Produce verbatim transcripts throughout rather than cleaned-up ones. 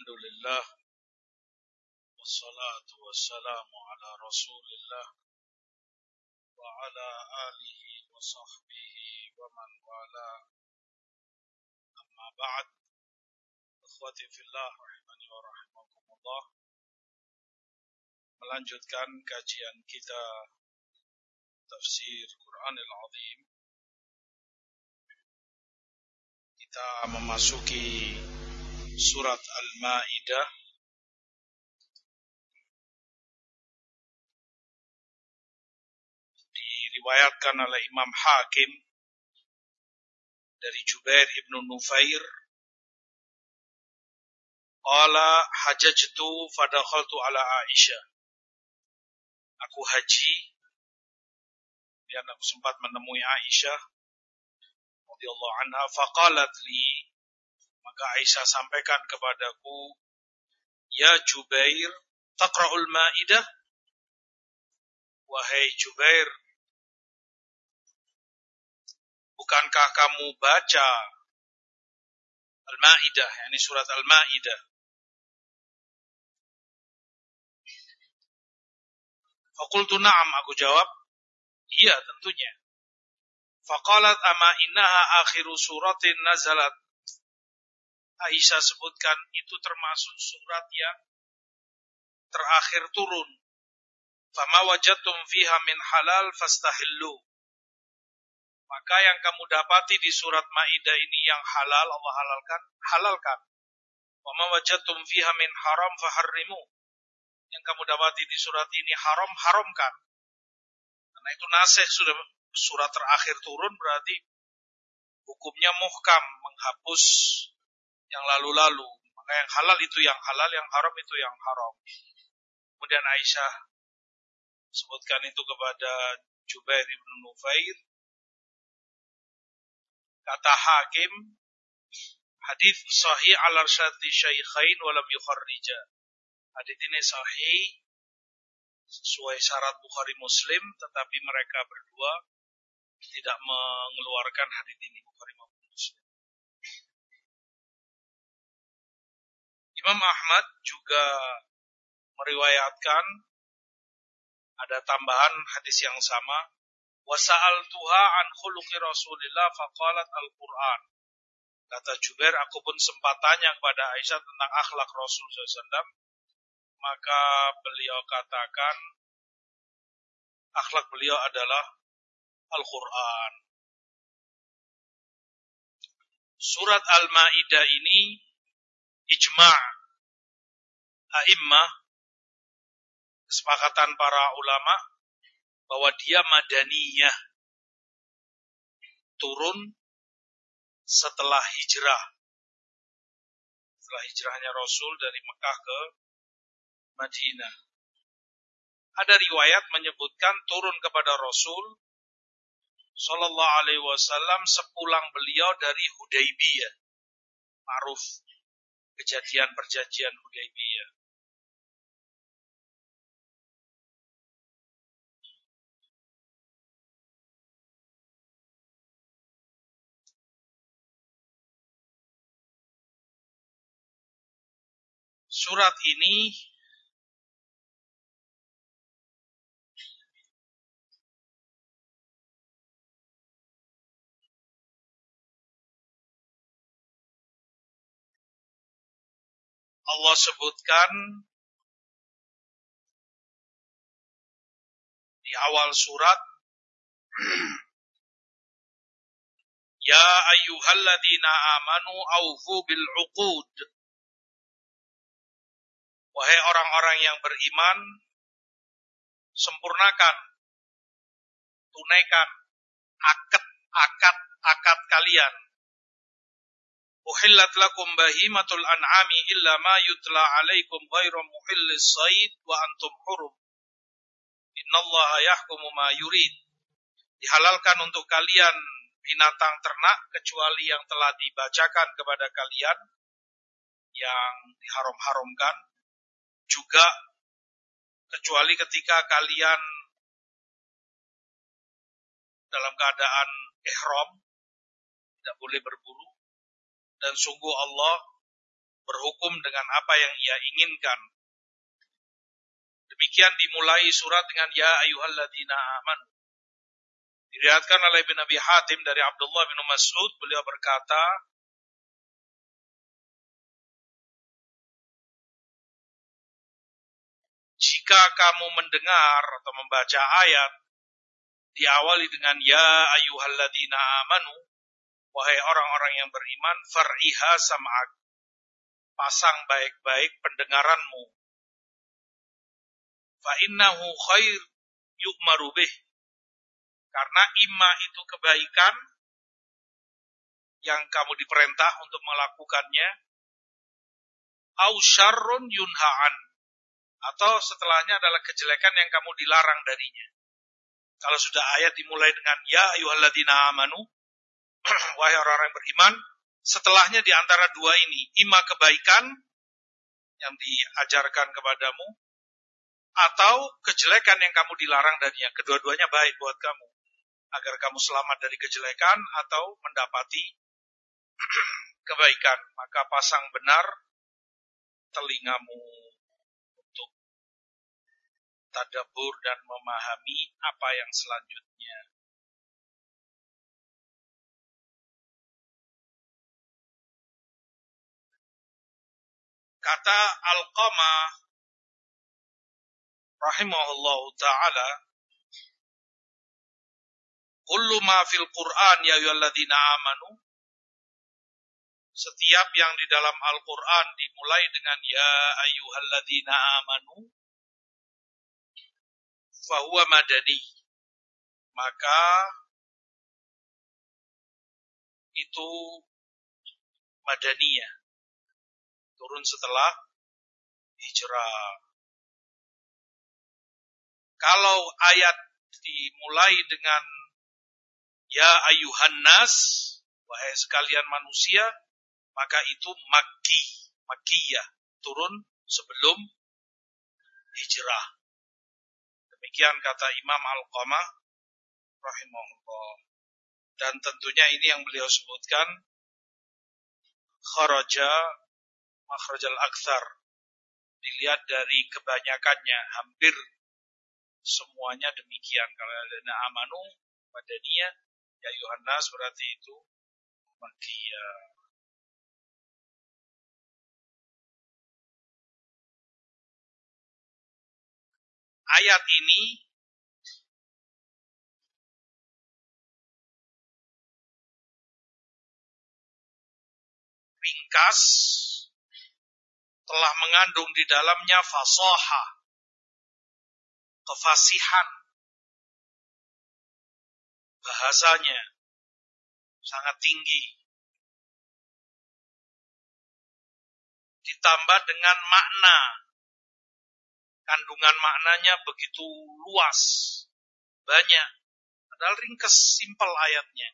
Alhamdulillah wassalatu wassalamu ala Rasulillah wa ala alihi wa sahbihi wa man wala. Amma ba'd. Ikhwati fillah rahimani wa rahimakumullah. Melanjutkan kajian kita tafsir Quranil Azim. Kita memasuki surat Al-Maidah. Diriwayatkan oleh Imam Hakim dari Jubair ibn Nufair, qala hajajtu fadakhaltu ala Aisyah. Aku haji dan aku sempat menemui Aisyah radhiyallahu anha, faqalat li, maka Aisyah sampaikan kepadaku, ya Jubair, taqra'ul Maidah? Wahai Jubair, bukankah kamu baca Al-Maidah, yakni surat Al-Maidah? Faqultu na'am, aku jawab, iya tentunya. Faqalat ama innaha akhiru suratin nazalat. Aisyah sebutkan itu termasuk surat yang terakhir turun. Fama wajadtum fiha min halal fastahillu. Maka yang kamu dapati di surat Maidah ini yang halal Allah halalkan, halalkan. Fama wajadtum fiha min haram faharrimu. Yang kamu dapati di surat ini haram, haramkan. Karena itu nasikh, sudah surat terakhir turun, berarti hukumnya muhkam, menghapus yang lalu-lalu. Maka yang halal itu yang halal, yang haram itu yang haram. Kemudian Aisyah sebutkan itu kepada Jubair ibn Nufair. Kata Hakim, hadis sahih ala syarti syaikhain walam yukharrija. Hadis ini sahih sesuai syarat Bukhari Muslim, tetapi mereka berdua tidak mengeluarkan hadis ini, Bukhari maupun Muslim. Imam Ahmad juga meriwayatkan ada tambahan hadis yang sama. Wa sa'altuha an khuluqi Rasulillah faqalat al-Qur'an. Kata Jubair, aku pun sempat tanya kepada Aisyah tentang akhlak Rasul sallallahu alaihi wasallam, maka beliau katakan akhlak beliau adalah Al-Qur'an. Surat Al-Maidah ini ijma' a'immah, kesepakatan para ulama bahwa dia madaniyah, turun setelah hijrah. Setelah hijrahnya Rasul dari Mekah ke Madinah. Ada riwayat menyebutkan turun kepada Rasul sallallahu alaihi wasallam sepulang beliau dari Hudaybiyah. Ma'ruf kejadian perjanjian Hudaybiyah. Surat ini Allah sebutkan di awal surat, ya ayyuhalladzina amanu aufu bil uqud. Wahai orang-orang yang beriman, sempurnakan, tunaikan akad-akad-akad kalian. Uhillat lakum bahimatul an'ami illa ma yutla alaikum ghairu muhillis sayd wa antum hurum. Innallaha yahkumu ma yurid. Dihalalkan untuk kalian binatang ternak kecuali yang telah dibacakan kepada kalian yang diharam-haramkan, juga kecuali ketika kalian dalam keadaan ihram, tidak boleh berburu. Dan sungguh Allah berhukum dengan apa yang ia inginkan. Demikian dimulai surat dengan ya ayyuhalladzina amanu. Diriwayatkan oleh Ibnu Abi Hatim dari Abdullah bin Mas'ud, beliau berkata, jika kamu mendengar atau membaca ayat diawali dengan ya ayyuhalladzina amanu, wahai orang-orang yang beriman, far'iha sam'ak, pasang baik-baik pendengaranmu. Fa innahu khair yu'maru bih, karena imma itu kebaikan yang kamu diperintah untuk melakukannya, au syarrun yunha'an, atau setelahnya adalah kejelekan yang kamu dilarang darinya. Kalau sudah ayat dimulai dengan ya ayyuhalladzina amanu, wahai orang-orang yang beriman, setelahnya di antara dua ini, imma kebaikan yang diajarkan kepadamu, atau kejelekan yang kamu dilarang darinya. Kedua-duanya baik buat kamu, agar kamu selamat dari kejelekan atau mendapati kebaikan. Maka pasang benar telingamu untuk tadabbur dan memahami apa yang selanjutnya. Kata Alqamah rahimahullahu ta'ala, kullu ma fil Qur'an ya ayyuhalladzina amanu, setiap yang di dalam Al-Quran dimulai dengan ya ayyuhalladzina amanu, fahuwa madani, maka itu madaniyah, turun setelah hijrah. Kalau ayat dimulai dengan ya ayyuhan nas, wahai sekalian manusia, maka itu Makki, Makkiyah, turun sebelum hijrah. Demikian kata Imam Alqamah rahimahullah. Dan tentunya ini yang beliau sebutkan, kharaja makhrajal aktsar, dilihat dari kebanyakannya, hampir semuanya demikian. Kalau ada amanu madaniyah, ya ayyuhan nas berarti itu Makkiyah. Ayat ini ringkas, telah mengandung di dalamnya fasahah, kefasihan, bahasanya sangat tinggi, ditambah dengan makna, kandungan maknanya begitu luas, banyak, padahal ringkas, simpel ayatnya.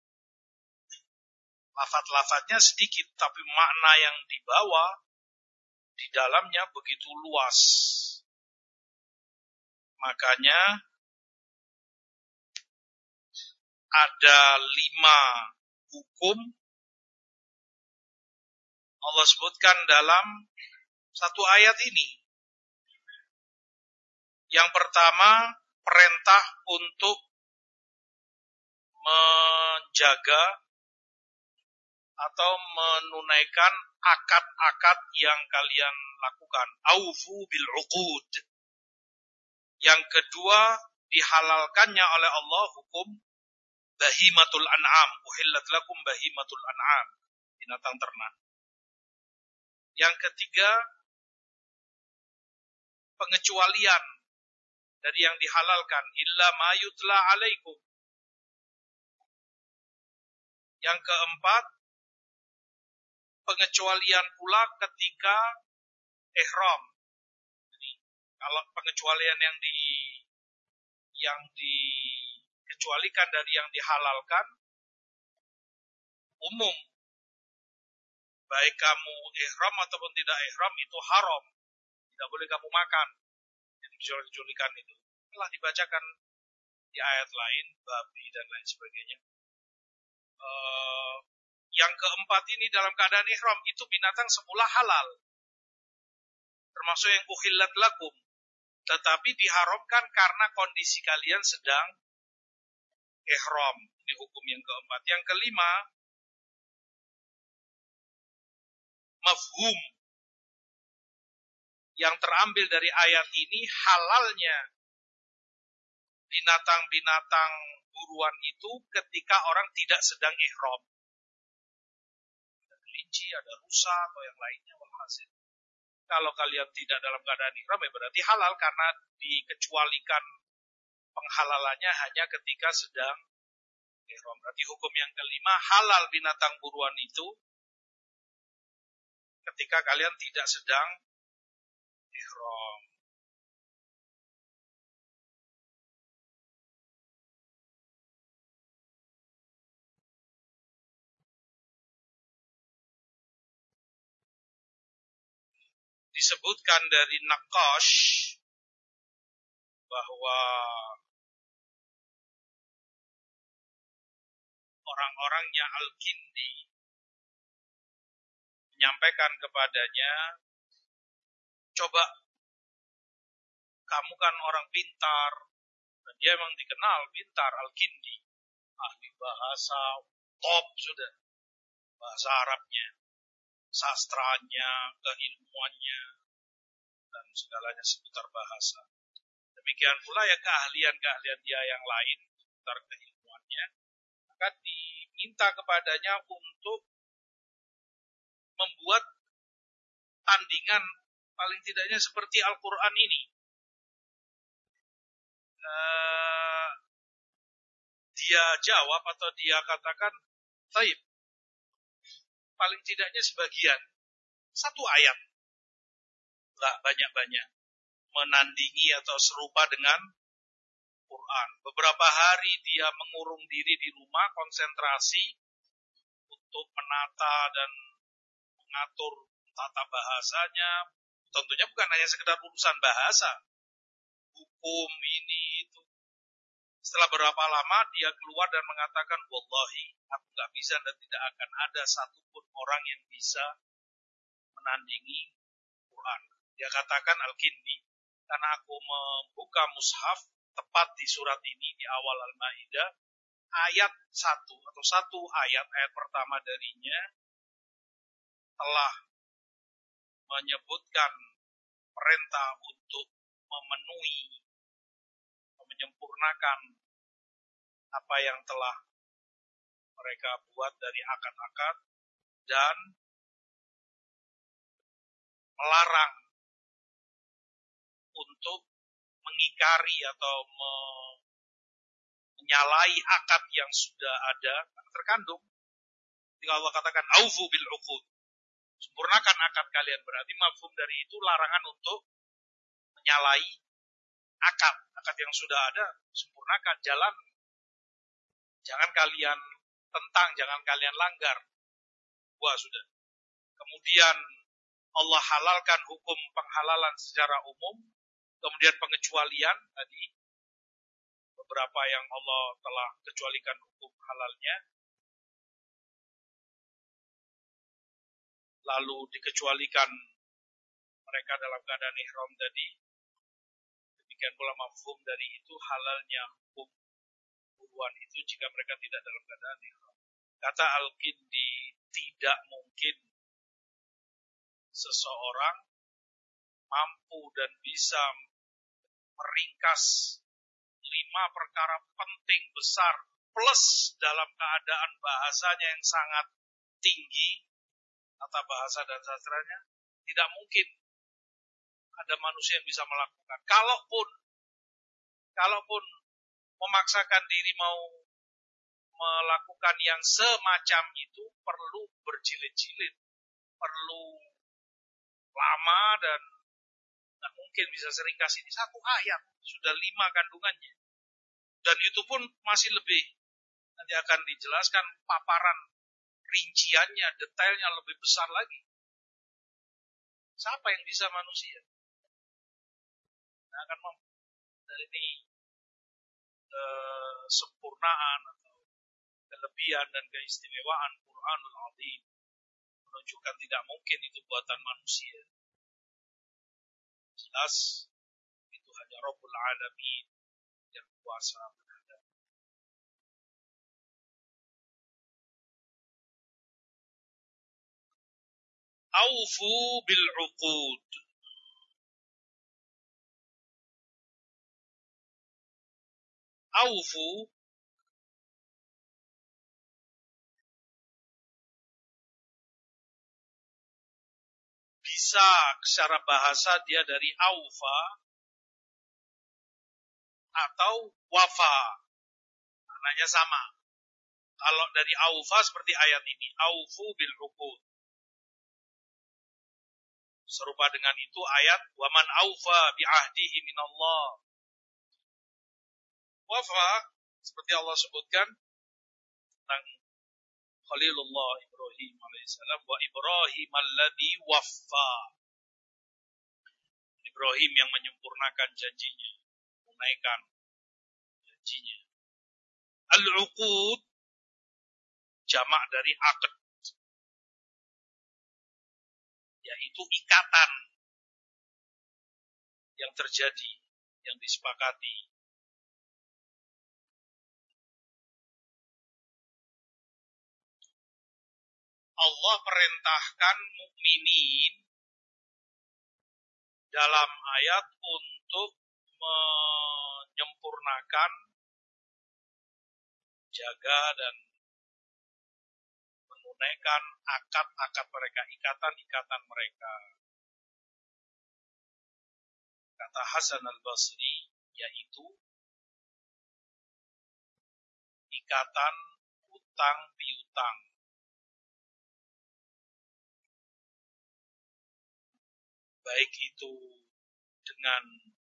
Lafaz-lafaznya sedikit, tapi makna yang dibawa di dalamnya begitu luas. Makanya ada lima hukum Allah sebutkan dalam satu ayat ini. Yang pertama, perintah untuk menjaga atau menunaikan akad-akad yang kalian lakukan. Aufu bil uqud. Yang kedua, dihalalkannya oleh Allah hukum bahimatul an'am. Uhillat lakum bahimatul an'am. Binatang ternak. Yang ketiga, pengecualian dari yang dihalalkan. Illa ma yutla alaikum. Yang keempat, pengecualian pula ketika ihram. Jadi, kalau pengecualian yang di yang dikecualikan dari yang dihalalkan umum, baik kamu ihram ataupun tidak ihram, itu haram, tidak boleh kamu makan. Jadi kecualikan itu telah dibacakan di ayat lain, babi dan lain sebagainya. Uh, yang keempat ini dalam keadaan ihram, itu binatang semula halal. Termasuk yang uhillat lakum. Tetapi diharamkan karena kondisi kalian sedang ihram. Ini hukum yang keempat. Yang kelima, mafhum yang terambil dari ayat ini, halalnya binatang-binatang buruan itu ketika orang tidak sedang ihram. Ada kelinci, ada rusa, atau yang lainnya, walhasil. Kalau kalian tidak dalam keadaan ihram, ya berarti halal karena dikecualikan penghalalannya hanya ketika sedang ihram. Berarti hukum yang kelima, halal binatang buruan itu ketika kalian tidak sedang ihram. Disebutkan dari Naqash bahwa orang-orangnya Al-Kindi menyampaikan kepadanya, coba, kamu kan orang pintar, dan dia memang dikenal pintar, Al-Kindi, ahli bahasa, top sudah, bahasa Arabnya, sastranya, keilmuannya, dan segalanya seputar bahasa. Demikian pula ya keahlian-keahlian dia yang lain seputar keilmuannya, maka diminta kepadanya untuk membuat tandingan paling tidaknya seperti Al-Quran ini. Uh, dia jawab atau dia katakan, taib, paling tidaknya sebagian, satu ayat, enggak banyak-banyak, menandingi atau serupa dengan Quran. Beberapa hari dia mengurung diri di rumah, konsentrasi untuk menata dan mengatur tata bahasanya. Tentunya bukan hanya sekedar urusan bahasa, hukum ini itu. Setelah berapa lama dia keluar dan mengatakan, wallahi, aku gak bisa dan tidak akan ada satupun orang yang bisa menandingi Quran. Dia katakan Al-Kindi, karena aku membuka mushaf tepat di surat ini, di awal Al-Maidah, ayat satu atau satu ayat, ayat pertama darinya telah menyebutkan perintah untuk memenuhi, menyempurnakan apa yang telah mereka buat dari akad-akad dan melarang untuk mengingkari atau menyalahi akad yang sudah ada, terkandung. Ketika Allah katakan aufu bil uqud, sempurnakan akad kalian, berarti mafhum dari itu larangan untuk menyalahi akad. Akad yang sudah ada, sempurnakan, jalan. Jangan kalian tentang, jangan kalian langgar. Wah, sudah. Kemudian Allah halalkan hukum penghalalan secara umum, kemudian pengecualian tadi, beberapa yang Allah telah kecualikan hukum halalnya, lalu dikecualikan mereka dalam keadaan ihram tadi. Demikian pula mafhum dari itu halalnya hukum buruan itu jika mereka tidak dalam keadaan ihram. Kata Al-Kindi, tidak mungkin seseorang mampu dan bisa meringkas lima perkara penting besar plus dalam keadaan bahasanya yang sangat tinggi, tata bahasa dan sastranya, tidak mungkin ada manusia yang bisa melakukan. Kalaupun kalaupun memaksakan diri mau melakukan yang semacam itu, perlu berjilid-jilid, perlu lama, dan tidak mungkin bisa seringkas ini. Satu ayat sudah lima kandungannya, dan itu pun masih lebih. Nanti akan dijelaskan paparan rinciannya, detailnya lebih besar lagi. Siapa yang bisa manusia? Nah, akan mampu dari ini eh, sempurnaan atau kelebihan dan keistimewaan Quranul Azim, menunjukkan tidak mungkin itu buatan manusia. Jelas itu hanya Rabbul Alamin yang kuasa menghadap. Aufu bil uqud. Aufu bisa secara bahasa dia dari aufa atau wafa, maknanya sama. Kalau dari aufa seperti ayat ini, aufu bil uqud. Serupa dengan itu ayat waman aufa bi ahdihi minallah. Wafa seperti Allah sebutkan tentang Khalilullah Ibrahim alaihissalam, wa Ibrahim alladzi waffa. Ibrahim yang menyempurnakan janjinya, menunaikan janjinya. Al-uqud jamak dari aqd, yaitu ikatan yang terjadi, yang disepakati. Allah perintahkan mukminin dalam ayat untuk menyempurnakan, jaga dan menunaikan akad-akad mereka, ikatan-ikatan mereka. Kata Hasan al-Basri, yaitu ikatan utang piutang. Baik itu dengan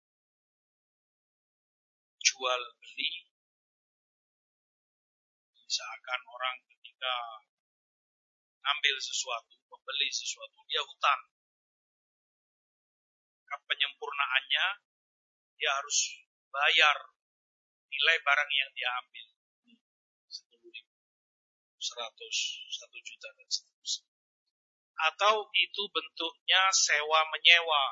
jual beli, misalkan orang ketika ngambil sesuatu, membeli sesuatu, dia hutang. Penyempurnaannya, dia harus bayar nilai barang yang dia ambil. sepuluh ribu, seratus, satu juta, dan seterusnya. Atau itu bentuknya sewa menyewa.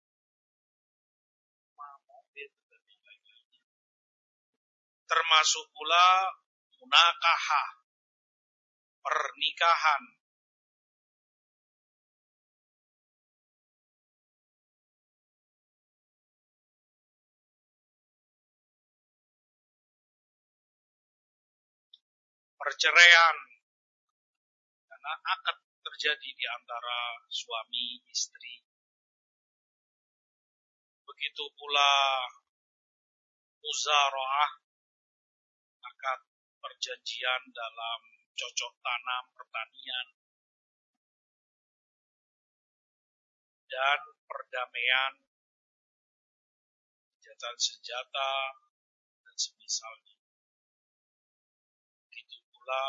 Termasuk pula munakahah, pernikahan. Perceraian, karena akad terjadi di antara suami istri. Begitu pula muzara'ah, akad perjanjian dalam cocok tanam pertanian, dan perdamaian, gencatan senjata, dan semisalnya. Begitu pula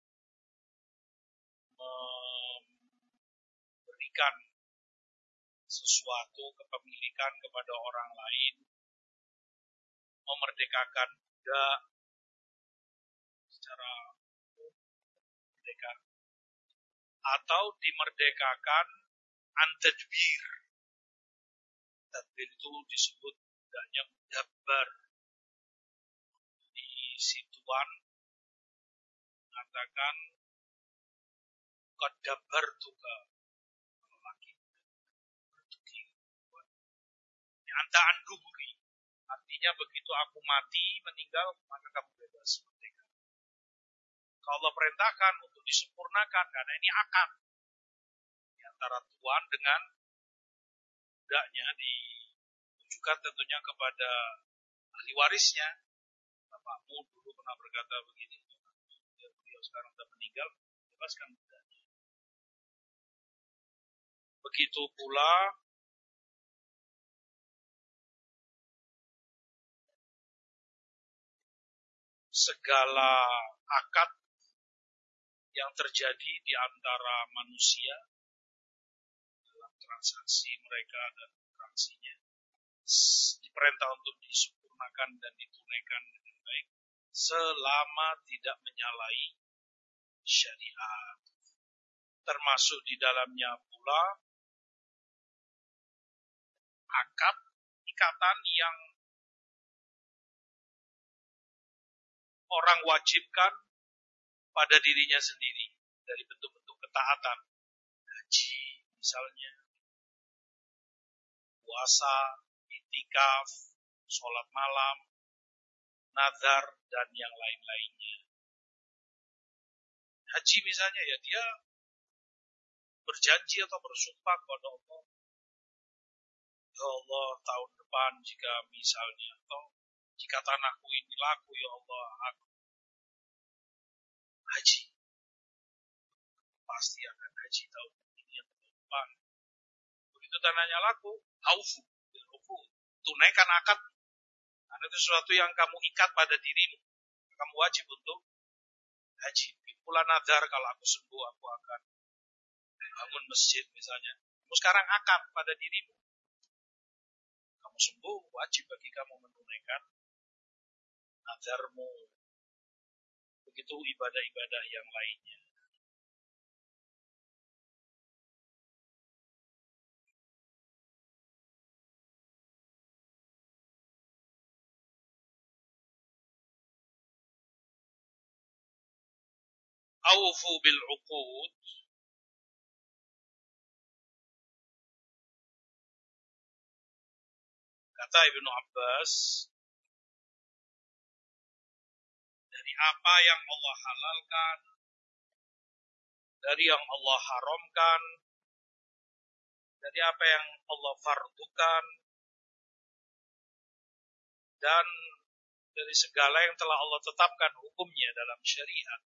memberikan sesuatu kepemilikan kepada orang lain, memerdekakan budak secara merdeka, atau dimerdekakan an-tadbir. Tadbir itu disebut budaknya mudabbar. Di situan mengatakan qad dabbartuka, laki bertuki anta anduburi, artinya begitu aku mati, meninggal, maka kamu bebas, merdeka. Kalau Allah perintahkan untuk disempurnakan, karena ini akad di antara tuan dengan budaknya, ditujukan tentunya kepada ahli warisnya. Bapakmu dulu pernah berkata begini, beliau sekarang sudah meninggal, bebaskan budaknya. Begitu pula segala akad yang terjadi di antara manusia dalam transaksi mereka dan transaksinya diperintah untuk disempurnakan dan ditunaikan dengan baik selama tidak menyalahi syariat. Termasuk di dalamnya pula akad, ikatan yang orang wajibkan pada dirinya sendiri dari bentuk-bentuk ketaatan. Haji misalnya, puasa, iktikaf, sholat malam, nazar, dan yang lain-lainnya. Haji misalnya ya dia berjanji atau bersumpah kepada Allah, ya Allah tahun depan jika misalnya atau jika tanahku ini laku ya Allah aku haji, pasti akan haji tahun ini atau tahun depan. Begitu tanahnya laku, aufu bil uqud, tunaikan akad. Karena itu sesuatu yang kamu ikat pada dirimu, kamu wajib untuk haji. Pula nazar, kalau aku sembuh aku akan bangun masjid misalnya. Kamu sekarang akad pada dirimu, kamu sembuh, wajib bagi kamu menunaikan nazarmu. Begitu ibadah-ibadah yang lainnya. Aufu bil uqud, kata Ibnu Abbas, dari apa yang Allah halalkan, dari yang Allah haramkan, dari apa yang Allah fardukan, dan dari segala yang telah Allah tetapkan hukumnya dalam syariat.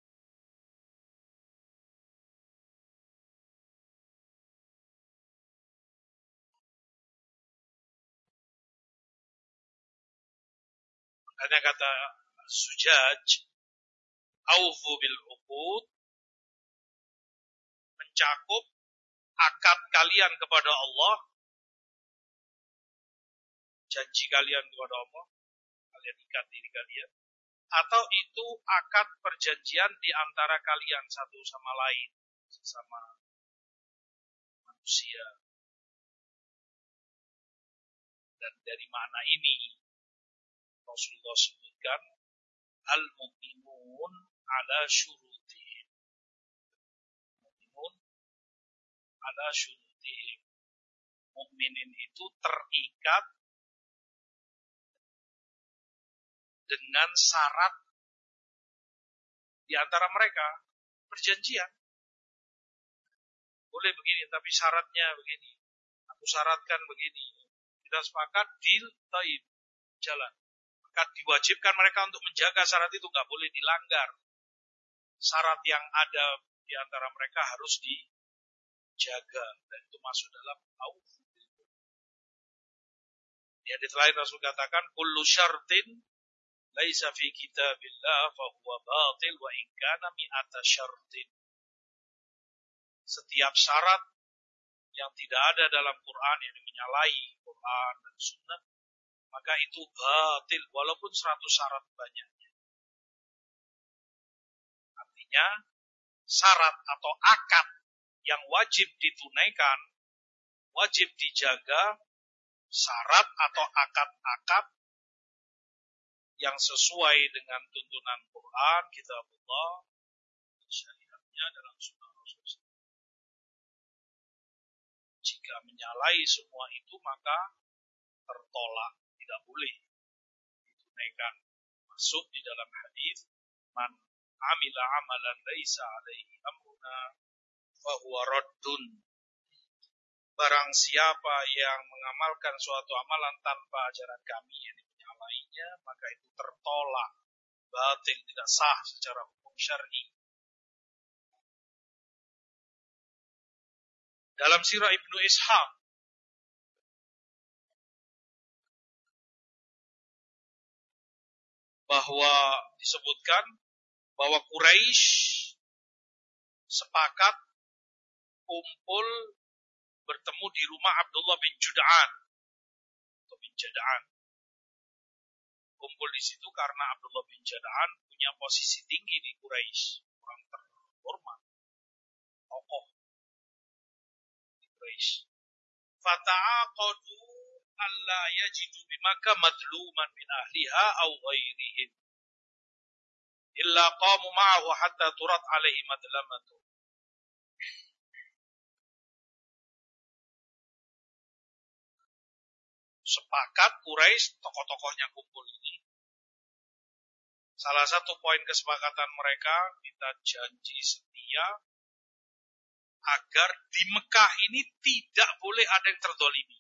Makanya kata Sujaj, aufu bil uqud, mencakup akad kalian kepada Allah, janji kalian kepada Allah, kalian ikat diri kalian, atau itu akad perjanjian di antara kalian satu sama lain, sesama manusia. Dan dari makna ini Rasulullah sebutkan al-mu'minun ala syurutihim. Mu'minun ala syurutihim. Mukminin itu terikat dengan syarat di antara mereka, perjanjian. Boleh begini, tapi syaratnya begini. Aku syaratkan begini. Kita sepakat, deal, taib, jalan. Maka diwajibkan mereka untuk menjaga syarat itu, nggak boleh dilanggar. Syarat yang ada di antara mereka harus dijaga, dan itu masuk dalam aufu. Di hadits lain Rasul katakan, kullu syartin laisa fi kitabillah fa huwa batil wa in kana mi'ata syartin. Setiap syarat yang tidak ada dalam Quran, yang menyalahi Quran dan Sunnah, maka itu batil walaupun seratus syarat banyaknya. Artinya syarat atau akad yang wajib ditunaikan, wajib dijaga, syarat atau akad-akad yang sesuai dengan tuntunan Quran, kitabullah, syariatnya dalam sunnah Rasulullah. Jika menyalahi semua itu maka tertolak, tidak boleh ditunaikan. Masuk di dalam hadis, man amila amalan laisa alaihi amruna fahuwa raddun. Barang siapa yang mengamalkan suatu amalan tanpa ajaran kami, yang menyalahinya, maka itu tertolak, batil, tidak sah secara hukum syar'i. Dalam sirah Ibnu Ishaq, bahwa disebutkan bahwa Quraisy sepakat kumpul bertemu di rumah Abdullah bin Jud'an atau bin Jada'an. Kumpul di situ karena Abdullah bin Jada'an punya posisi tinggi di Quraisy, orang terhormat, tokoh di Quraisy. Fata'aqadu alla yajidu bimaka madluman min ahliha aw ghairihim illa qamu ma'ahu hatta turat alaihi madlamatu. Sepakat Quraisy, tokoh-tokohnya kumpul ini. Salah satu poin kesepakatan mereka, kita janji setia agar di Mekah ini tidak boleh ada yang terdolimi.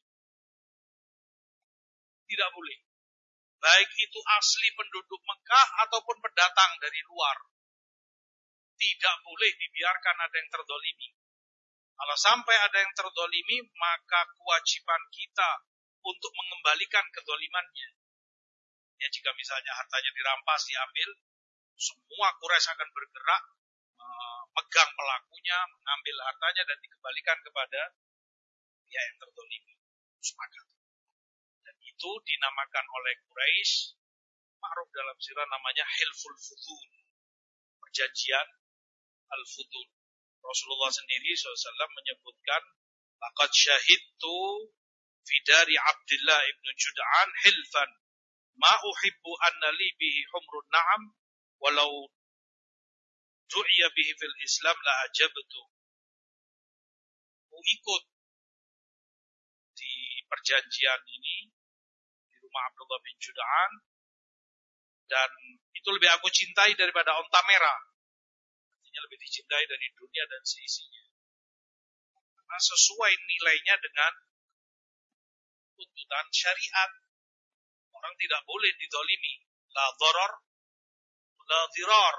Tidak boleh. Baik itu asli penduduk Mekah ataupun pendatang dari luar. Tidak boleh dibiarkan ada yang terdolimi. Kalau sampai ada yang terdolimi, maka kewajiban kita untuk mengembalikan kedolimannya. Ya, jika misalnya hartanya dirampas, diambil, semua Quraisy akan bergerak, memegang pelakunya, mengambil hartanya dan dikembalikan kepada pihak yang terdolimi. Sepakat. Dan itu dinamakan oleh Quraisy, ma'ruf dalam sirah namanya Hilful Fudul, perjanjian Al-Fudul. Rasulullah sendiri shallallahu alaihi wasallam menyebutkan, laqad syahidtu fi dari Abdullah ibn Jud'an hilfan ma uhibbu anna li bihi humrun na'am walau du'iya bihi fil Islam la ajabtu. Aku ikut di perjanjian ini di rumah Abdullah bin Jud'an dan itu lebih aku cintai daripada onta merah. Artinya lebih dicintai dari dunia dan seisinya. Karena sesuai nilainya dengan tuntutan syariat. Orang tidak boleh didolimi. La dharar, la dhirar.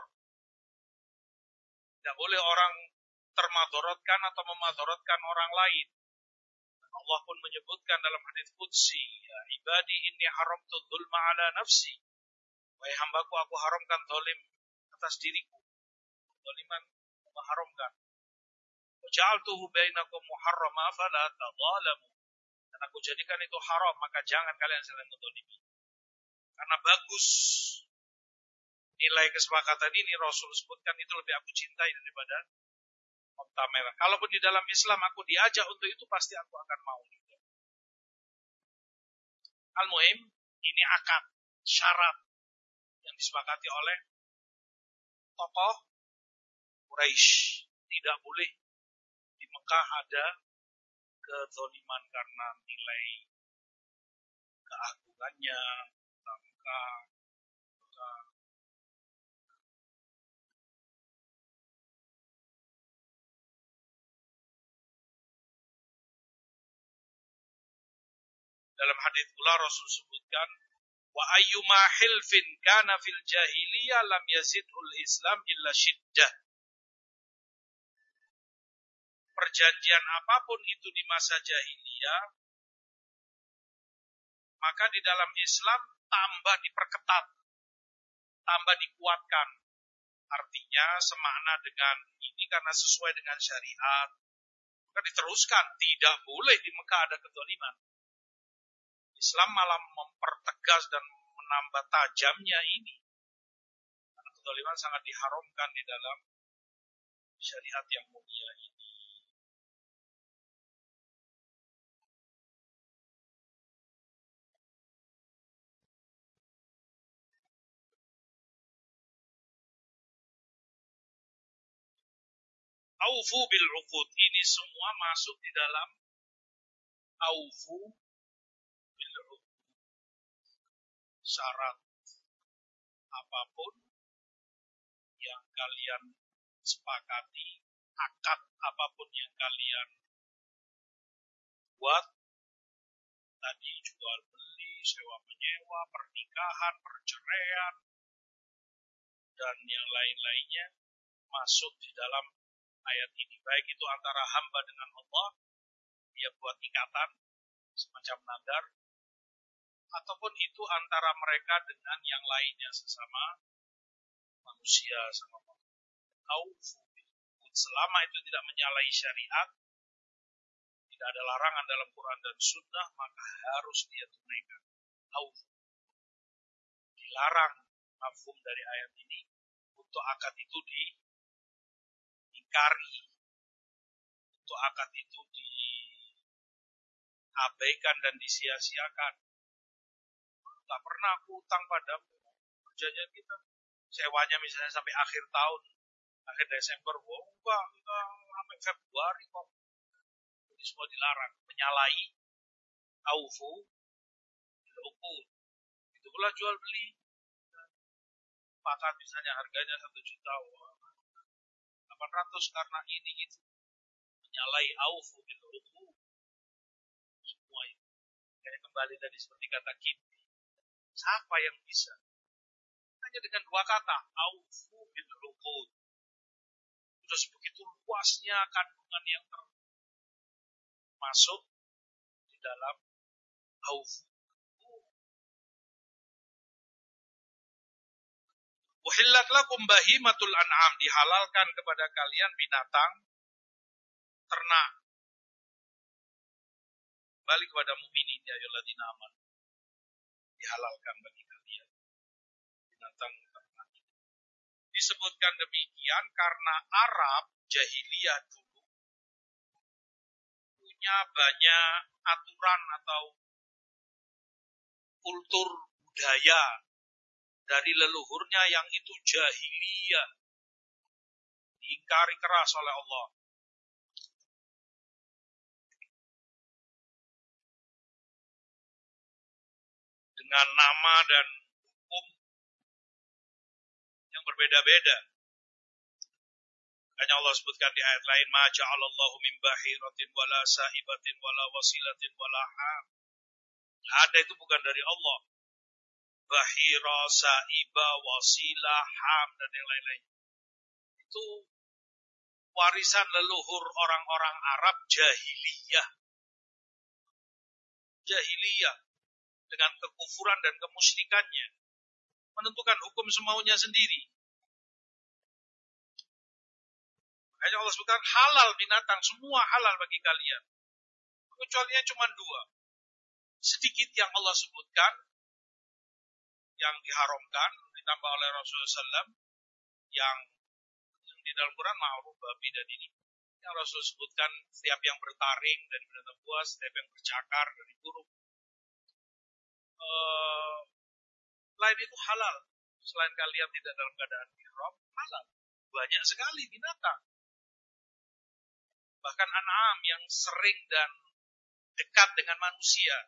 Tidak boleh orang termadorotkan atau memadorotkan orang lain. Dan Allah pun menyebutkan dalam hadits qudsi, ya ibadi inni haramtu dzulma ala nafsi. Wahai hambaku, aku haramkan zalim atas diriku. Zaliman mengharamkan. Wa ja'altuhu bainakum muharrama fala tadzalamu. Dan aku jadikan itu haram, maka jangan kalian saling menzalimi. Karena bagus nilai kesepakatan ini, Rasul sebutkan itu lebih aku cintai daripada onta merah. Kalaupun di dalam Islam aku diajak untuk itu, pasti aku akan mau juga. Al-Muhim, ini akad, syarat yang disepakati oleh tokoh Quraisy. Tidak boleh di Mekah ada kezaliman karena nilai keagungannya, Mekah, Mekah. Dalam hadits pula Rasul sebutkan, wa ayyuma hilfin kana fil jahiliyah lam yazidhul Islam illa syiddah. Perjanjian apapun itu di masa jahiliyah, maka di dalam Islam tambah diperketat, tambah dikuatkan. Artinya semakna dengan ini karena sesuai dengan syariat. Maka diteruskan, tidak boleh di Mekah ada kezaliman. Islam malah mempertegas dan menambah tajamnya ini. Karena kezaliman sangat diharamkan di dalam syariat yang mulia ini. Aufu bil uqud, ini semua masuk di dalam aufu bil uqud. Syarat apapun yang kalian sepakati, akad apapun yang kalian buat, tadi jual beli, sewa menyewa, pernikahan, perceraian, dan yang lain-lainnya masuk di dalam ayat ini. Baik itu antara hamba dengan Allah, dia buat ikatan semacam nadar, ataupun itu antara mereka dengan yang lainnya sesama manusia, sama manusia. Selama itu tidak menyalahi syariat, tidak ada larangan dalam Quran dan Sunnah, maka harus dia tunaikan. Dilarang mafhum dari ayat ini untuk akad itu di ingkari, untuk akad itu diabaikan dan disia-siakan. Tak pernah aku utang padamu, kerjanya kita sewanya misalnya sampai akhir tahun, akhir Desember, wah enggak, kita sampai Februari kok. Ini semua dilarang, menyalahi aufu bil uqud. Itu pula jual beli. Pakat misalnya harganya satu juta, delapan ratus karena ini gitu. Menyalahi aufu bil uqud. Semua itu. Kayak kembali tadi seperti kata Kindi. Siapa yang bisa? Hanya dengan dua kata, aufu bil uqud. Sudah sebegitu luasnya kandungan yang termasuk di dalam aufu. Uhillat lakum bahimatul an'am, dihalalkan kepada kalian binatang ternak. Balik kepada mukminin ya ayyuhalladzina amanu. Dihalalkan bagi kalian binatang ternak. Disebutkan demikian karena Arab jahiliyah dulu punya banyak aturan atau kultur budaya dari leluhurnya yang itu jahiliyah, diingkari keras oleh Allah. Dengan nama dan hukum yang berbeda-beda. Hanya Allah sebutkan di ayat lain, ma ja'alallahu min bahiratin wala sa'ibatin wala wasilatin wala ham. Ada itu bukan dari Allah. Bahira, sa'iba, wasilah, ham, dan yang lain-lain. Itu warisan leluhur orang-orang Arab jahiliyah. Jahiliyah. Dengan kekufuran dan kemusyrikannya. Menentukan hukum semaunya sendiri. Hanya Allah sebutkan halal binatang. Semua halal bagi kalian. Kecualinya cuma dua. Sedikit yang Allah sebutkan. Yang diharamkan. Ditambah oleh Rasulullah shallallahu alaihi wasallam. Yang, yang di dalam Quran ma'ruf babi dan ini. Yang Rasul sebutkan setiap yang bertaring dari binatang buas. Setiap yang bercakar dari burung. Uh, lain itu halal. Selain kalian tidak dalam keadaan ihram, halal. Banyak sekali binatang. Bahkan an'am yang sering dan dekat dengan manusia.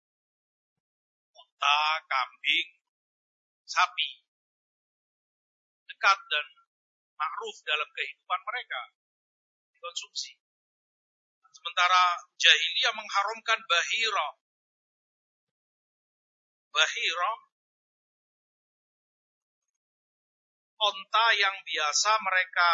Unta, kambing, sapi. Dekat dan ma'ruf dalam kehidupan mereka. Dikonsumsi. Sementara jahiliyah mengharamkan bahira. Bahira, onta yang biasa mereka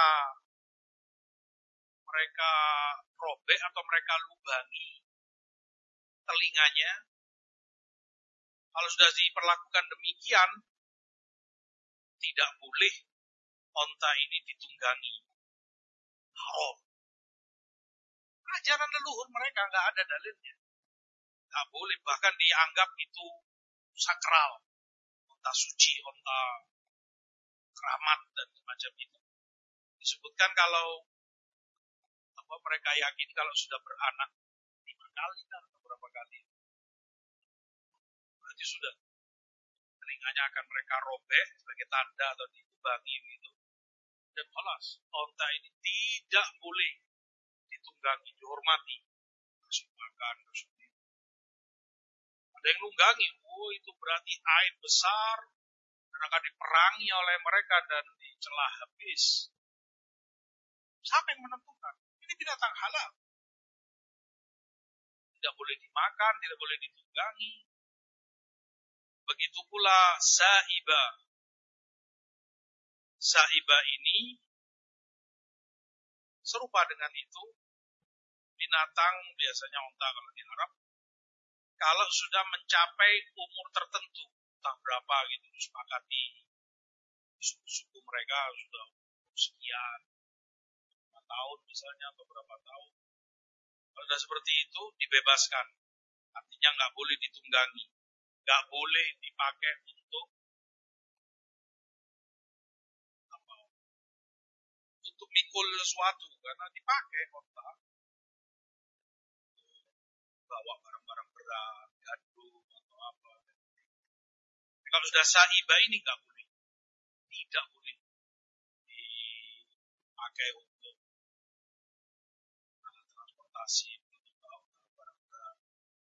mereka robek atau mereka lubangi telinganya. Kalau sudah diperlakukan demikian, tidak boleh onta ini ditunggangi. Haram. Ajaran leluhur mereka nggak ada dalilnya. Nggak boleh, bahkan dianggap itu sakral, onta suci, onta keramat dan semacam itu. Disebutkan kalau apa mereka yakin kalau sudah beranak lima kali atau berapa kali, berarti sudah telinganya akan mereka robek sebagai tanda atau ditubangi gitu. Dan alas, onta ini tidak boleh ditunggangi, dihormati, kasih makan, kasih minum. Ada yang nunggangi, oh itu berarti aib besar dan akan diperangi oleh mereka dan dicelah habis. Siapa yang menentukan? Ini binatang halal. Tidak boleh dimakan, tidak boleh ditunggangi. Begitu pula sa'iba. Sa'iba ini serupa dengan itu. Binatang biasanya onta kalau di Arab. Kalau sudah mencapai umur tertentu, entah berapa gitu, disepakati suku-suku mereka sudah sekian, lima tahun misalnya atau berapa tahun. Kalau sudah seperti itu dibebaskan, artinya nggak boleh ditunggangi, nggak boleh dipakai untuk apa? Untuk untuk mikul sesuatu karena dipakai onta. Bawa barang-barang berat, gandum atau apa. Kalau sudah saibah ini nggak boleh, tidak boleh dipakai untuk alat transportasi, untuk bawa barang berat.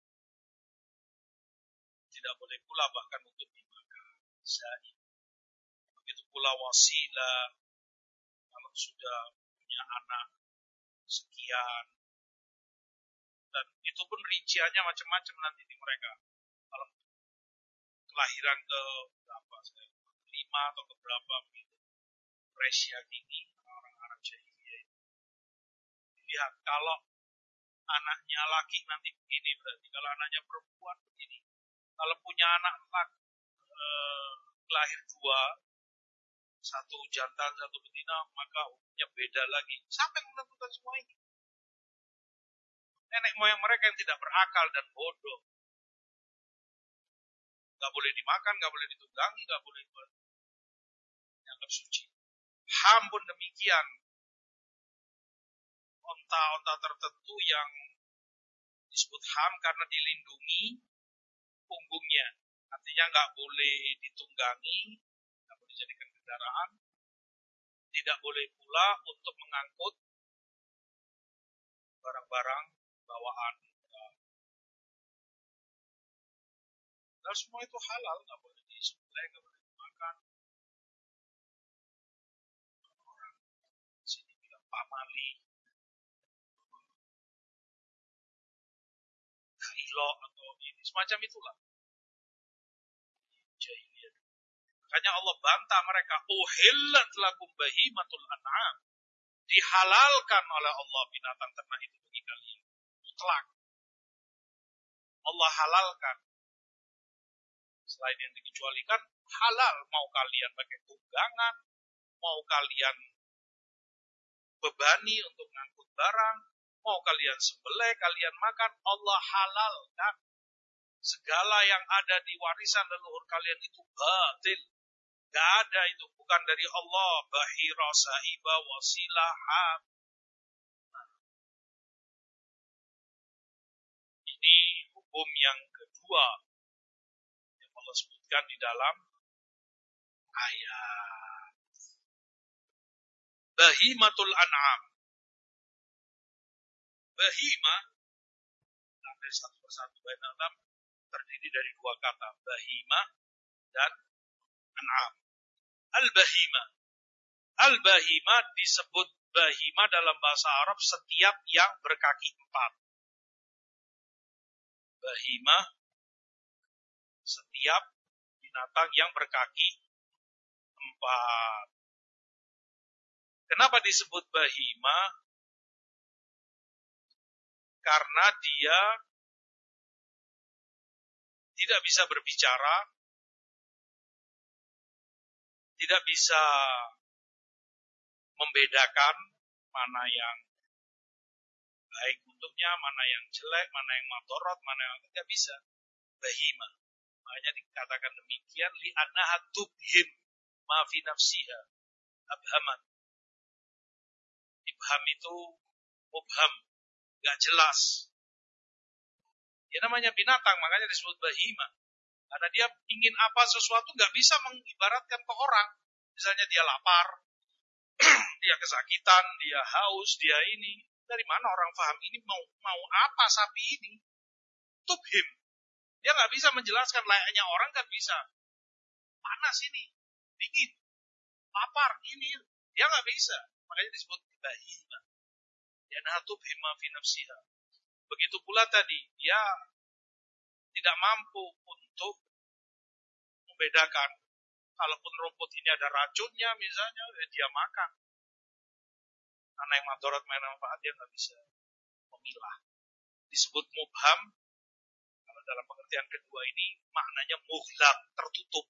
Tidak boleh pula bahkan untuk dimakan. Saibah. Begitu pula wasilah, kalau sudah punya anak sekian, dan itu pun rinciannya macam-macam nanti di mereka. Kalau kelahiran ke berapa, lima atau ke berapa begitu, Resya gini, orang Arab jahiliyah. Lihat, kalau anaknya laki nanti begini berarti, kalau anaknya perempuan begini. Kalau punya anak laki, eh, lahir dua, satu jantan, satu betina, maka hukumnya beda lagi. Siapa yang menentukan semua ini? Nenek moyang mereka yang tidak berakal dan bodoh. Gak boleh dimakan, gak boleh ditunggangi, gak boleh dianggap suci. Ham pun demikian. Onta-onta tertentu yang disebut ham karena dilindungi punggungnya. Artinya gak boleh ditunggangi, gak boleh dijadikan kendaraan. Tidak boleh pula untuk mengangkut barang-barang bawaan. Dan semua itu halal, gak boleh disembelih, gak boleh dimakan. Orang sini bilang pamali, kailo atau ini semacam itulah. Jahiliyah. Makanya Allah bantah mereka, uhillat lakum bahimatul an'am. Dihalalkan oleh Allah binatang ternak itu bagi kalian. Mutlak. Allah halalkan. Selain yang dikecualikan, halal. Mau kalian pakai tunggangan, mau kalian bebani untuk ngangkut barang, mau kalian sembelih, kalian makan, Allah halalkan. Segala yang ada di warisan leluhur kalian itu batil. Gak ada itu, bukan dari Allah. Bahira, saibah, wasilah, ham. Ini hukum yang kedua yang Allah sebutkan di dalam ayat. Bahimatul an'am. Bahimah, dari satu persatu bahimatul terdiri dari dua kata, bahimah dan an'am. Al-bahimah. Al-bahimah disebut bahimah dalam bahasa Arab setiap yang berkaki empat. Bahimah setiap binatang yang berkaki empat. Kenapa disebut bahimah? Karena dia tidak bisa berbicara, tidak bisa membedakan mana yang baik untuknya, mana yang jelek, mana yang madorot, mana yang tidak bisa. Bahimah. Makanya dikatakan demikian, li'annaha tubhim ma fi nafsiha abhaman. Ibham itu mubham, gak jelas. Ya namanya binatang, makanya disebut bahimah. Karena dia ingin apa sesuatu gak bisa mengibaratkan ke orang. Misalnya dia lapar, dia kesakitan, dia haus, dia ini. Dari mana orang paham ini mau mau apa sapi ini? Tubhim. Dia gak bisa menjelaskan, layaknya orang kan bisa. Panas ini, dingin, lapar ini. Dia gak bisa. Makanya disebut bahimah. Yana tubhim ma fi nafsiha. Begitu pula tadi, dia tidak mampu untuk membedakan. Kalaupun rumput ini ada racunnya misalnya, dia makan. Karena yang madorot main manfaat dia nggak bisa memilah. Disebut mubham. Kalau dalam pengertian kedua ini maknanya mughlaq, tertutup.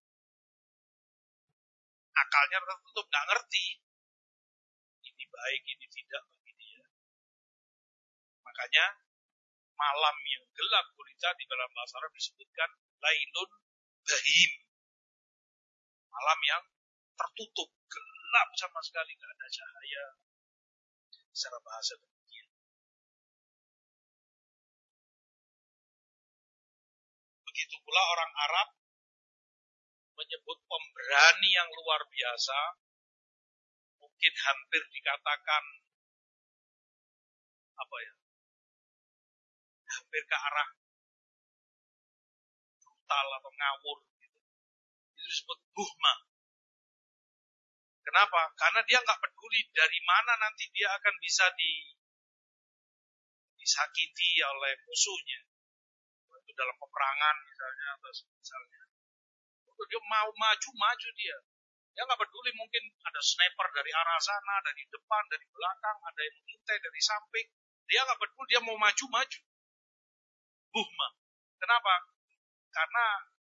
Akalnya tertutup, nggak ngerti. Ini baik, ini tidak bagi dia. Makanya malam yang gelap gulita di dalam bahasa Arab disebutkan lailun bahim. Malam yang tertutup, gelap sama sekali, nggak ada cahaya. Secara bahasa demikian. Begitu pula orang Arab menyebut pemberani yang luar biasa, mungkin hampir dikatakan apa ya, hampir ke arah brutal atau ngawur gitu. Itu disebut buhma. Kenapa? Karena dia nggak peduli dari mana nanti dia akan bisa di, disakiti oleh musuhnya. Itu dalam peperangan misalnya atau misalnya. Dia mau maju-maju dia. Dia nggak peduli, mungkin ada sniper dari arah sana, dari depan, dari belakang, ada yang mengintai dari samping. Dia nggak peduli, dia mau maju-maju. Buhma. Kenapa? Karena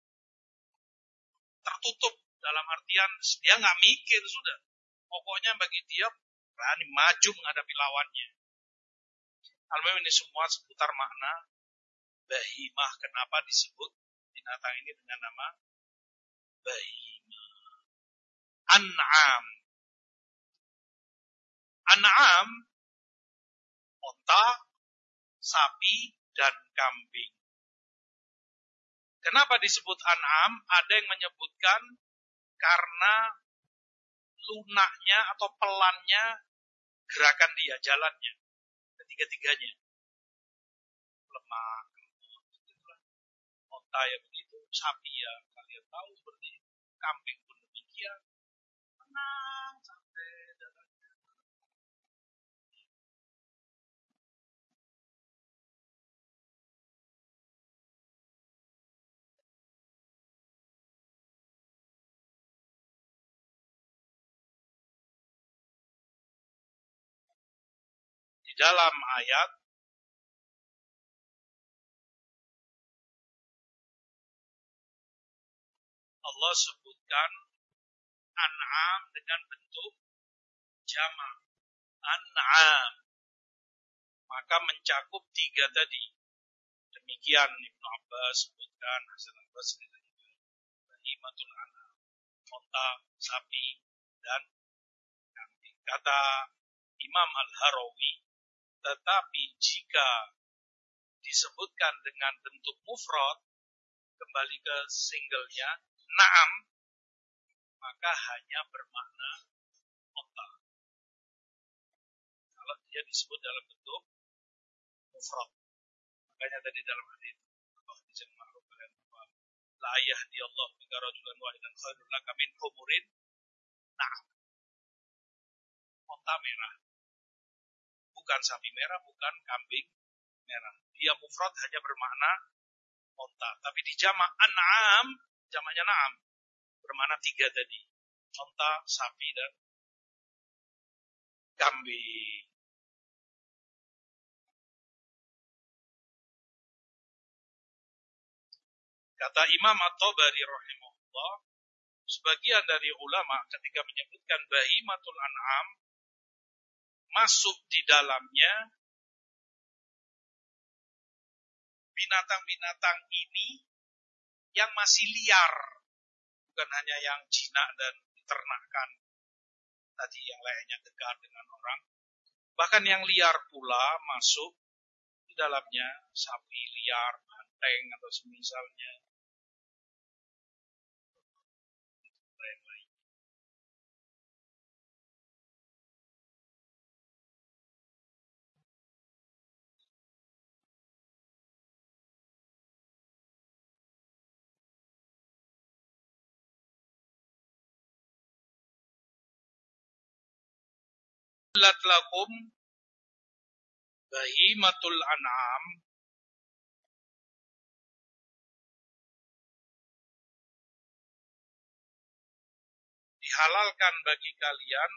tertutup dalam artian dia nggak mikir sudah. Pokoknya bagi dia berani maju menghadapi lawannya. Alhamdulillah ini semua seputar makna bahimah. Kenapa disebut binatang ini dengan nama bahimah? An'am. An'am, onta, sapi, dan kambing. Kenapa disebut an'am? Ada yang menyebutkan karena lunaknya atau pelannya gerakan dia, jalannya. Ketiga-tiganya. Lemah, onta ya begitu, sapi ya kalian tahu seperti itu. Kambing pun demikian. Tenang, santai jalannya. Di dalam ayat Allah sebutkan an'am dengan bentuk jamak. An'am. Maka mencakup tiga tadi. Demikian Ibnu Abbas sebutkan, Hasan al-Basri juga. Bahimatul an'am. Onta, sapi, dan kambing. Kata Imam Al-Harawi, tetapi jika disebutkan dengan bentuk mufrad, kembali ke singlenya, na'am, maka hanya bermakna onta. Kalau dia disebut dalam bentuk mufrad. Makanya tadi dalam hadis atau hadis yang ma'ruf dengan apa? La yahdi Allah bika rajulan wahidan khairul laka min humurin na'am. Onta merah. Bukan sapi merah, bukan kambing merah. Dia mufrad hanya bermakna onta. Tapi di jamak an'am, jamaknya na'am, bermakna tiga tadi. Onta, sapi, dan kambing. Kata Imam At-Tabari rahimahullah, sebagian dari ulama ketika menyebutkan bahimatul an'am, masuk di dalamnya binatang-binatang ini yang masih liar, bukan hanya yang jinak dan diternakan tadi yang lainnya dekat dengan orang, bahkan yang liar pula masuk di dalamnya, sapi liar, banteng atau semisalnya. Lat lakum bahimatul an'am, dihalalkan bagi kalian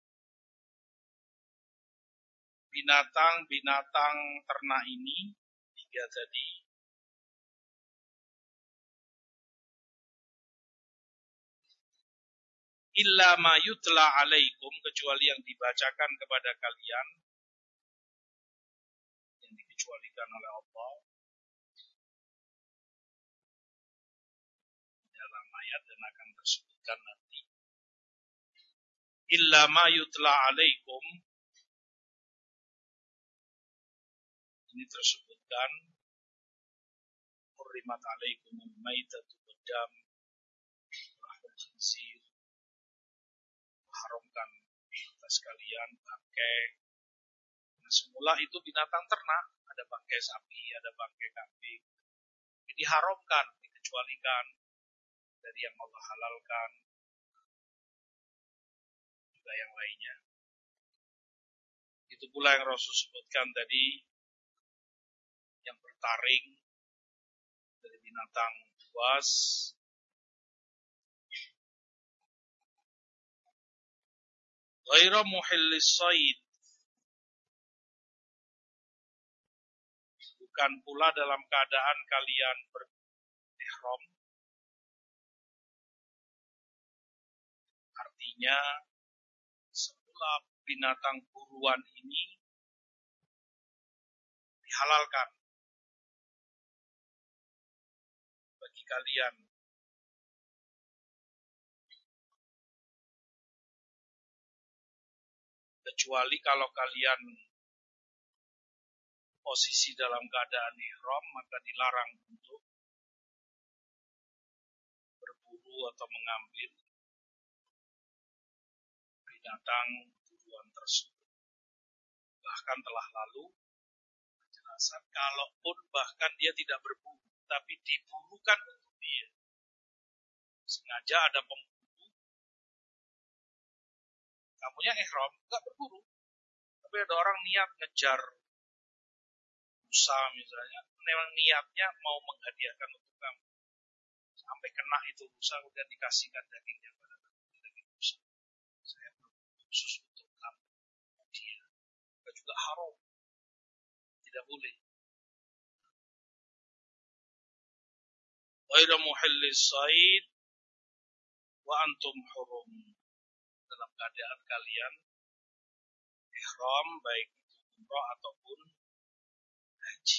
binatang-binatang ternak ini, tiga tadi, illa ma yutla alaikum, kecuali yang dibacakan kepada kalian, yang dikecualikan oleh Allah dalam ayat dan akan tersebutkan nanti. Illa ma yutla alaikum, Ini tersebutkan hurrimat alaikumul maitatu waddam lahmul khinzir, haramkan atas kalian bangkai. Nah, semula itu binatang ternak, ada bangkai sapi, ada bangkai kambing. Ini diharamkan, dikecualikan dari yang Allah halalkan, juga yang lainnya. Itu pula yang Rasul sebutkan tadi, yang bertaring dari binatang buas, ghairu muhillis shayd, bukan pula dalam keadaan kalian berihram. Artinya semula binatang buruan ini dihalalkan bagi kalian, kecuali kalau kalian posisi dalam keadaan ihram, maka dilarang untuk berburu atau mengambil binatang buruan tersebut. Bahkan telah lalu penjelasan, kalaupun bahkan dia tidak berburu, tapi diburukan untuk dia. Sengaja ada pemburu, kamunya ihram, enggak berburu, tapi ada orang niat ngejar rusa misalnya, memang niatnya mau menghadiahkan untuk kamu, sampai kena itu rusa, kemudian dikasihkan dagingnya pada daging rusa. Saya berburu khusus untuk kamu, dia juga haram, tidak boleh. Ghairu muhillis shayd wa antum hurum, dalam keadaan kalian ihram, baik itu umrah ataupun haji.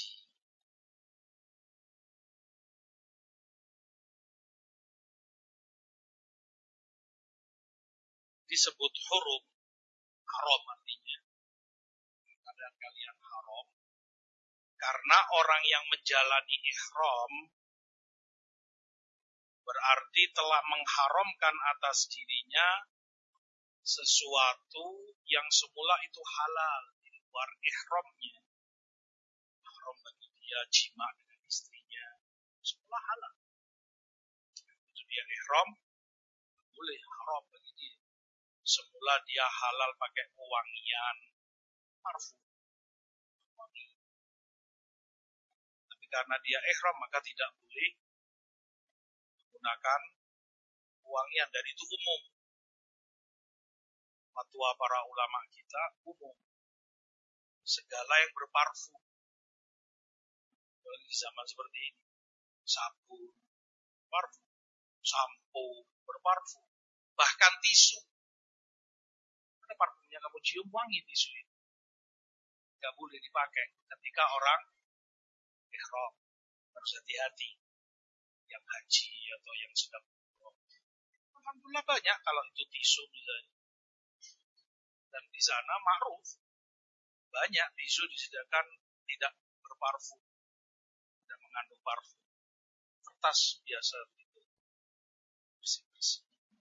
Disebut hurum, haram artinya keadaan kalian haram, karena orang yang menjalani ihram berarti telah mengharamkan atas dirinya sesuatu yang semula itu halal di luar ihramnya. Haram bagi dia jima dengan istrinya, semula halal. Itu dia ihram, boleh haram bagi dia. Semula dia halal pakai pewangian, parfum, wangi. Tapi karena dia ihram, maka tidak boleh menggunakan pewangian, dan itu umum. Fatwa para ulama kita umum, segala yang berparfum, di zaman seperti ini, sabun, parfum, sampo, berparfum, bahkan tisu. Ada parfumnya kamu cium wangi tisu itu, nggak boleh dipakai ketika orang ihram. Harus hati-hati yang haji atau yang sedang umroh. Alhamdulillah banyak kalau itu tisu misalnya, dan di sana ma'ruf banyak tisu disediakan tidak berparfum, tidak mengandung parfum, kertas biasa itu bersih-bersih.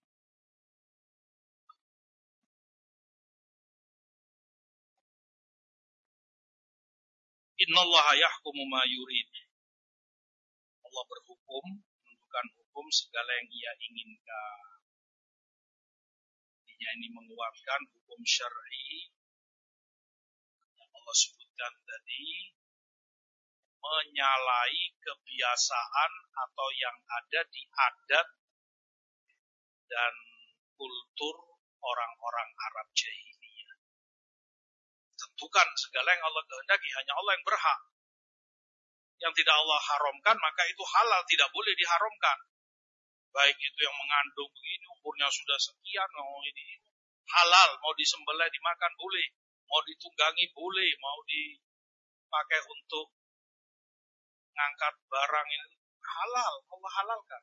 Innallaha yahkumu ma yurid, Allah berhukum, menentukan hukum segala yang ia inginkan. Intinya ini menguatkan hukum syar'i yang Allah sebutkan tadi, menyalahi kebiasaan atau yang ada di adat dan kultur orang-orang Arab jahiliyah. Tentukan segala yang Allah kehendaki, hanya Allah yang berhak. Yang tidak Allah haramkan, maka itu halal, tidak boleh diharamkan. Baik itu yang mengandung begini, umurnya sudah sekian, mau ini halal, mau disembelih dimakan boleh, mau ditunggangi boleh, mau dipakai untuk ngangkat barang ini halal, Allah halalkan.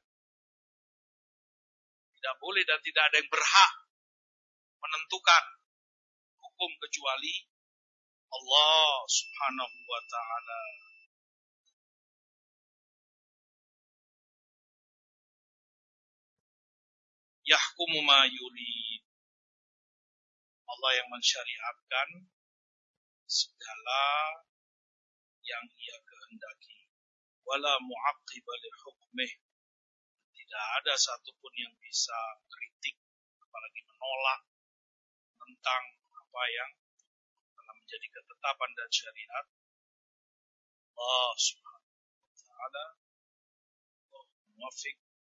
Tidak boleh dan tidak ada yang berhak menentukan hukum kecuali Allah Subhanahu wa ta'ala. Yahkumu ma yurid. Allah yang mensyariatkan segala yang Ia kehendaki. Wala mu'aqqiba li hukmih. Tidak ada satupun yang bisa kritik apalagi menolak tentang apa yang telah menjadi ketetapan dan syariat Allah Subhanahu wa ta'ala. Muwaffiq